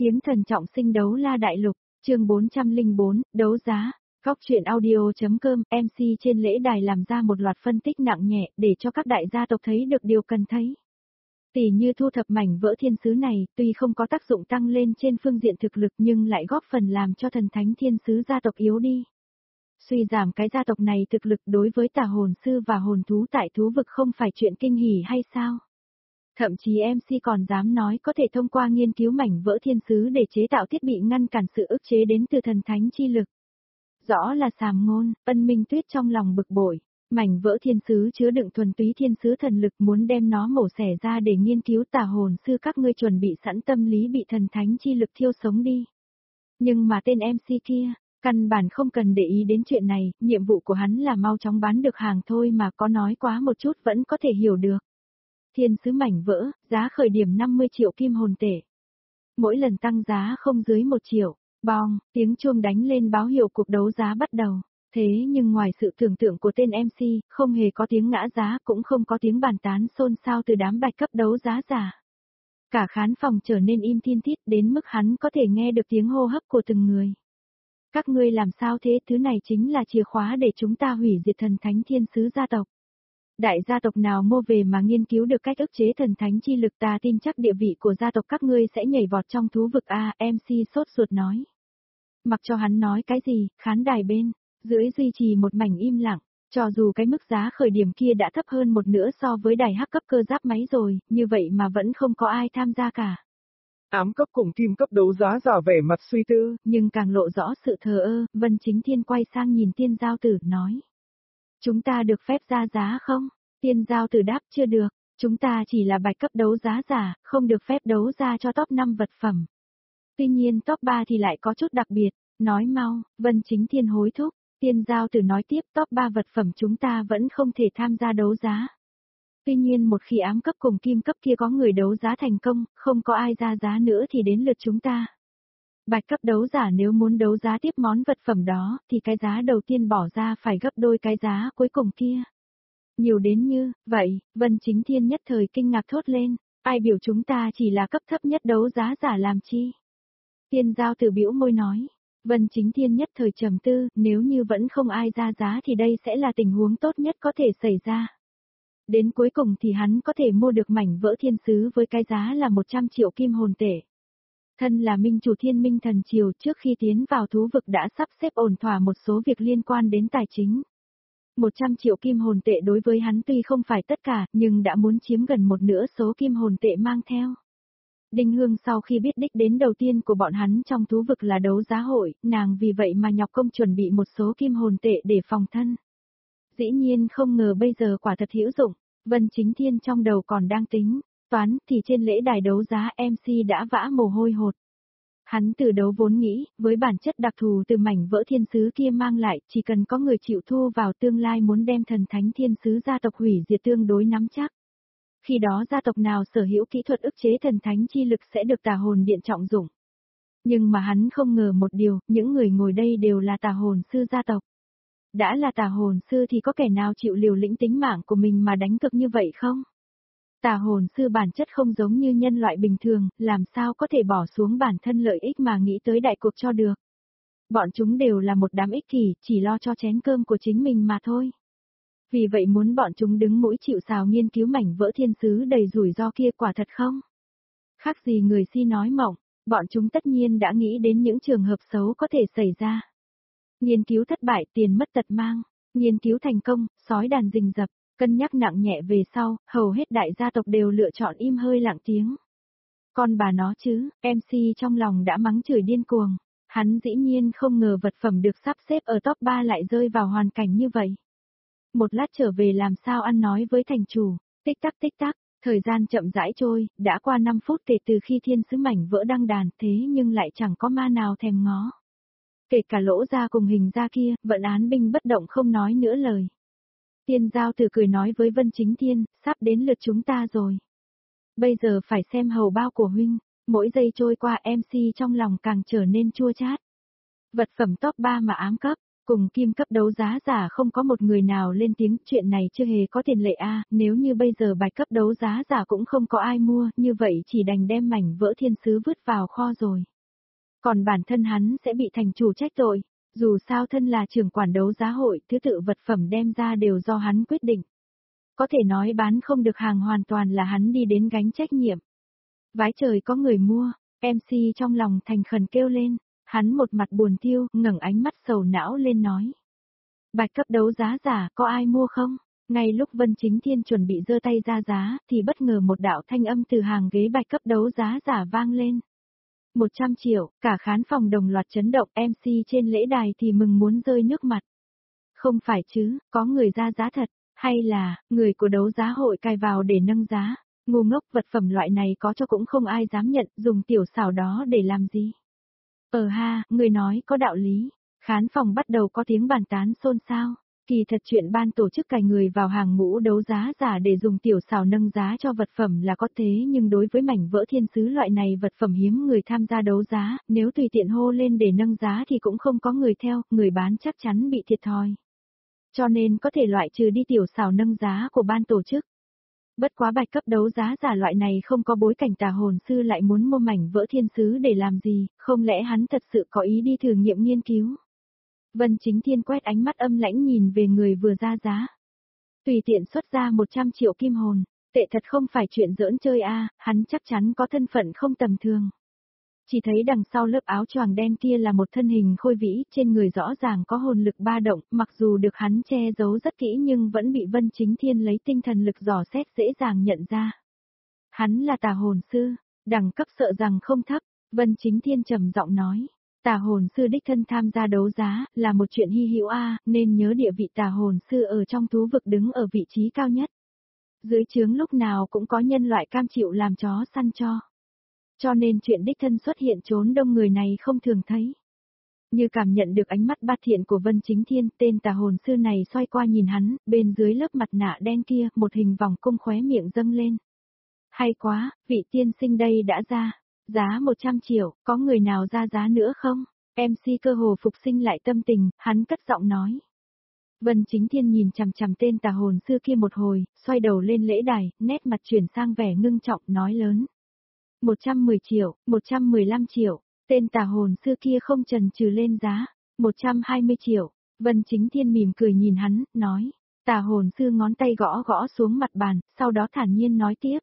Kiếm thần trọng sinh đấu la đại lục, chương 404, đấu giá. Góc truyện audio.com, MC trên lễ đài làm ra một loạt phân tích nặng nhẹ để cho các đại gia tộc thấy được điều cần thấy. Tỷ như thu thập mảnh vỡ thiên sứ này, tuy không có tác dụng tăng lên trên phương diện thực lực nhưng lại góp phần làm cho thần thánh thiên sứ gia tộc yếu đi. Suy giảm cái gia tộc này thực lực đối với tà hồn sư và hồn thú tại thú vực không phải chuyện kinh hỉ hay sao? Thậm chí MC còn dám nói có thể thông qua nghiên cứu mảnh vỡ thiên sứ để chế tạo thiết bị ngăn cản sự ức chế đến từ thần thánh chi lực. Rõ là sàm ngôn, Ân Minh Tuyết trong lòng bực bội. Mảnh vỡ thiên sứ chứa đựng thuần túy thiên sứ thần lực, muốn đem nó mổ xẻ ra để nghiên cứu, tà hồn sư các ngươi chuẩn bị sẵn tâm lý bị thần thánh chi lực thiêu sống đi. Nhưng mà tên MC kia, căn bản không cần để ý đến chuyện này, nhiệm vụ của hắn là mau chóng bán được hàng thôi mà, có nói quá một chút vẫn có thể hiểu được. Thiên sứ mảnh vỡ, giá khởi điểm 50 triệu kim hồn tệ. Mỗi lần tăng giá không dưới 1 triệu. Bong, tiếng chuông đánh lên báo hiệu cuộc đấu giá bắt đầu. Thế nhưng ngoài sự tưởng tượng của tên MC, không hề có tiếng ngã giá, cũng không có tiếng bàn tán xôn xao từ đám bạch cấp đấu giá giả. Cả khán phòng trở nên im thiên thít đến mức hắn có thể nghe được tiếng hô hấp của từng người. Các ngươi làm sao thế, thứ này chính là chìa khóa để chúng ta hủy diệt thần thánh thiên sứ gia tộc. Đại gia tộc nào mua về mà nghiên cứu được cách ức chế thần thánh chi lực, ta tin chắc địa vị của gia tộc các ngươi sẽ nhảy vọt trong thú vực a, MC sốt ruột nói. Mặc cho hắn nói cái gì, khán đài bên dưới duy trì một mảnh im lặng, cho dù cái mức giá khởi điểm kia đã thấp hơn một nửa so với đài hắc cấp cơ giáp máy rồi, như vậy mà vẫn không có ai tham gia cả. Ám cấp cùng kim cấp đấu giá giả vẻ mặt suy tư, nhưng càng lộ rõ sự thờ ơ, Vân Chính Thiên quay sang nhìn Tiên Giao Tử nói. Chúng ta được phép ra giá không? Tiên Giao Tử đáp chưa được, chúng ta chỉ là bạch cấp đấu giá giả, không được phép đấu ra cho top 5 vật phẩm. Tuy nhiên top 3 thì lại có chút đặc biệt, nói mau, Vân Chính Thiên hối thúc. Tiên Giao Tử nói tiếp, top 3 vật phẩm chúng ta vẫn không thể tham gia đấu giá. Tuy nhiên một khi ám cấp cùng kim cấp kia có người đấu giá thành công, không có ai ra giá nữa thì đến lượt chúng ta. Bạch cấp đấu giả nếu muốn đấu giá tiếp món vật phẩm đó, thì cái giá đầu tiên bỏ ra phải gấp đôi cái giá cuối cùng kia. Nhiều đến như, vậy, Vân Chính Thiên nhất thời kinh ngạc thốt lên, ai biểu chúng ta chỉ là cấp thấp nhất đấu giá giả làm chi? Tiên Giao Tử bĩu môi nói. Vân Chính Thiên nhất thời trầm tư, nếu như vẫn không ai ra giá thì đây sẽ là tình huống tốt nhất có thể xảy ra. Đến cuối cùng thì hắn có thể mua được mảnh vỡ thiên sứ với cái giá là 100 triệu kim hồn tệ. Thân là minh chủ Thiên Minh Thần Triều, trước khi tiến vào thú vực đã sắp xếp ổn thỏa một số việc liên quan đến tài chính. 100 triệu kim hồn tệ đối với hắn tuy không phải tất cả, nhưng đã muốn chiếm gần một nửa số kim hồn tệ mang theo. Đinh Hương sau khi biết đích đến đầu tiên của bọn hắn trong thú vực là đấu giá hội, nàng vì vậy mà nhọc công chuẩn bị một số kim hồn tệ để phòng thân. Dĩ nhiên không ngờ bây giờ quả thật hữu dụng, Vân Chính Thiên trong đầu còn đang tính, toán thì trên lễ đài đấu giá MC đã vã mồ hôi hột. Hắn từ đấu vốn nghĩ, với bản chất đặc thù từ mảnh vỡ thiên sứ kia mang lại, chỉ cần có người chịu thu vào tương lai muốn đem thần thánh thiên sứ gia tộc hủy diệt tương đối nắm chắc. Khi đó gia tộc nào sở hữu kỹ thuật ức chế thần thánh chi lực sẽ được tà hồn điện trọng dụng. Nhưng mà hắn không ngờ một điều, những người ngồi đây đều là tà hồn sư gia tộc. Đã là tà hồn sư thì có kẻ nào chịu liều lĩnh tính mạng của mình mà đánh cược như vậy không? Tà hồn sư bản chất không giống như nhân loại bình thường, làm sao có thể bỏ xuống bản thân lợi ích mà nghĩ tới đại cuộc cho được. Bọn chúng đều là một đám ích kỷ, chỉ lo cho chén cơm của chính mình mà thôi. Vì vậy muốn bọn chúng đứng mũi chịu sào nghiên cứu mảnh vỡ thiên sứ đầy rủi ro kia quả thật không? Khác gì người si nói mộng, bọn chúng tất nhiên đã nghĩ đến những trường hợp xấu có thể xảy ra. Nghiên cứu thất bại, tiền mất tật mang, nghiên cứu thành công, sói đàn rình rập, cân nhắc nặng nhẹ về sau, hầu hết đại gia tộc đều lựa chọn im hơi lặng tiếng. Con bà nó chứ, MC trong lòng đã mắng chửi điên cuồng, hắn dĩ nhiên không ngờ vật phẩm được sắp xếp ở top 3 lại rơi vào hoàn cảnh như vậy. Một lát trở về làm sao ăn nói với thành chủ, tích tắc, thời gian chậm rãi trôi, đã qua 5 phút kể từ khi thiên sứ mảnh vỡ đăng đàn, thế nhưng lại chẳng có ma nào thèm ngó. Kể cả lỗ ra cùng hình ra kia, vận án binh bất động không nói nữa lời. Tiên Giao Tử cười nói với Vân Chính Thiên, sắp đến lượt chúng ta rồi. Bây giờ phải xem hầu bao của huynh, mỗi giây trôi qua MC trong lòng càng trở nên chua chát. Vật phẩm top 3 mà ám cấp, cùng kim cấp đấu giá giả không có một người nào lên tiếng, chuyện này chưa hề có tiền lệ a, nếu như bây giờ bạch cấp đấu giá giả cũng không có ai mua, như vậy chỉ đành đem mảnh vỡ thiên sứ vứt vào kho rồi. Còn bản thân hắn sẽ bị thành chủ trách tội. Dù sao thân là trưởng quản đấu giá hội, thứ tự vật phẩm đem ra đều do hắn quyết định. Có thể nói bán không được hàng hoàn toàn là hắn đi đến gánh trách nhiệm. Vái trời có người mua, MC trong lòng thành khẩn kêu lên, hắn một mặt buồn thiêu, ngẩng ánh mắt sầu não lên nói. Bạch cấp đấu giá giả, có ai mua không? Ngay lúc Vân Chính Thiên chuẩn bị giơ tay ra giá, thì bất ngờ một đạo thanh âm từ hàng ghế bạch cấp đấu giá giả vang lên. 100 triệu, cả khán phòng đồng loạt chấn động, MC trên lễ đài thì mừng muốn rơi nước mặt. Không phải chứ, có người ra giá thật, hay là, người của đấu giá hội cài vào để nâng giá, ngu ngốc, vật phẩm loại này có cho cũng không ai dám nhận, dùng tiểu xảo đó để làm gì. Ha, người nói có đạo lý, khán phòng bắt đầu có tiếng bàn tán xôn xao. Kỳ thật chuyện ban tổ chức cài người vào hàng ngũ đấu giá giả để dùng tiểu xảo nâng giá cho vật phẩm là có thế, nhưng đối với mảnh vỡ thiên sứ loại này vật phẩm hiếm người tham gia đấu giá, nếu tùy tiện hô lên để nâng giá thì cũng không có người theo, người bán chắc chắn bị thiệt thòi. Cho nên có thể loại trừ đi tiểu xảo nâng giá của ban tổ chức. Bất quá bạch cấp đấu giá giả loại này không có bối cảnh, tà hồn sư lại muốn mua mảnh vỡ thiên sứ để làm gì, không lẽ hắn thật sự có ý đi thử nghiệm nghiên cứu. Vân Chính Thiên quét ánh mắt âm lãnh nhìn về người vừa ra giá. Tùy tiện xuất ra 100 triệu kim hồn, tệ thật không phải chuyện giỡn chơi hắn chắc chắn có thân phận không tầm thường. Chỉ thấy đằng sau lớp áo choàng đen kia là một thân hình khôi vĩ, trên người rõ ràng có hồn lực ba động, mặc dù được hắn che giấu rất kỹ nhưng vẫn bị Vân Chính Thiên lấy tinh thần lực dò xét dễ dàng nhận ra. Hắn là tà hồn sư, đẳng cấp sợ rằng không thấp, Vân Chính Thiên trầm giọng nói. Tà hồn sư đích thân tham gia đấu giá, là một chuyện hy hữu nên nhớ địa vị tà hồn sư ở trong thú vực đứng ở vị trí cao nhất. Dưới trướng lúc nào cũng có nhân loại cam chịu làm chó săn cho. Cho nên chuyện đích thân xuất hiện trốn đông người này không thường thấy. Như cảm nhận được ánh mắt bát thiện của Vân Chính Thiên, tên tà hồn sư này xoay qua nhìn hắn, bên dưới lớp mặt nạ đen kia, một hình vòng cung khóe miệng dâng lên. Hay quá, vị tiên sinh đây đã ra. Giá 100 triệu, có người nào ra giá nữa không? MC cơ hồ phục sinh lại tâm tình, hắn cất giọng nói. Vân Chính Thiên nhìn chằm chằm tên tà hồn sư kia một hồi, xoay đầu lên lễ đài, nét mặt chuyển sang vẻ ngưng trọng, nói lớn. 110 triệu, 115 triệu, tên tà hồn sư kia không chần chừ lên giá. 120 triệu, Vân Chính Thiên mỉm cười nhìn hắn, nói. Tà hồn sư ngón tay gõ gõ xuống mặt bàn, sau đó thản nhiên nói tiếp.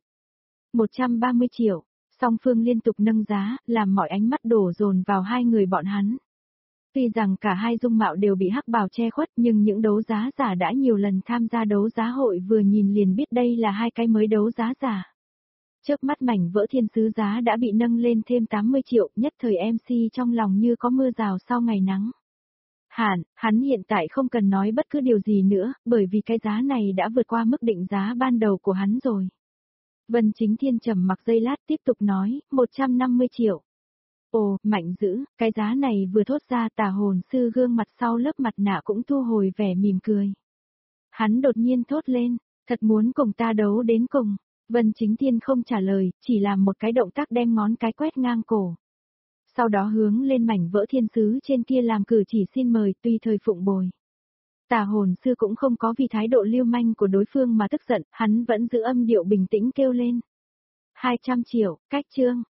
130 triệu. Song phương liên tục nâng giá, làm mọi ánh mắt đổ dồn vào hai người bọn hắn. Tuy rằng cả hai dung mạo đều bị hắc bào che khuất, nhưng những đấu giá giả đã nhiều lần tham gia đấu giá hội vừa nhìn liền biết đây là hai cái mới đấu giá giả. Chớp mắt mảnh vỡ thiên sứ giá đã bị nâng lên thêm 80 triệu, nhất thời MC trong lòng như có mưa rào sau ngày nắng. Hắn hiện tại không cần nói bất cứ điều gì nữa, bởi vì cái giá này đã vượt qua mức định giá ban đầu của hắn rồi. Vân Chính Thiên trầm mặc giây lát tiếp tục nói, 150 triệu. Ồ, mạnh dữ, cái giá này vừa thốt ra tà hồn sư gương mặt sau lớp mặt nạ cũng thu hồi vẻ mỉm cười. Hắn đột nhiên thốt lên, thật muốn cùng ta đấu đến cùng. Vân Chính Thiên không trả lời, chỉ làm một cái động tác đem ngón cái quét ngang cổ. Sau đó hướng lên mảnh vỡ thiên sứ trên kia làm cử chỉ xin mời, tùy thời phụng bồi. Tà hồn sư cũng không có vì thái độ lưu manh của đối phương mà tức giận, hắn vẫn giữ âm điệu bình tĩnh kêu lên. 200 triệu, cách chương.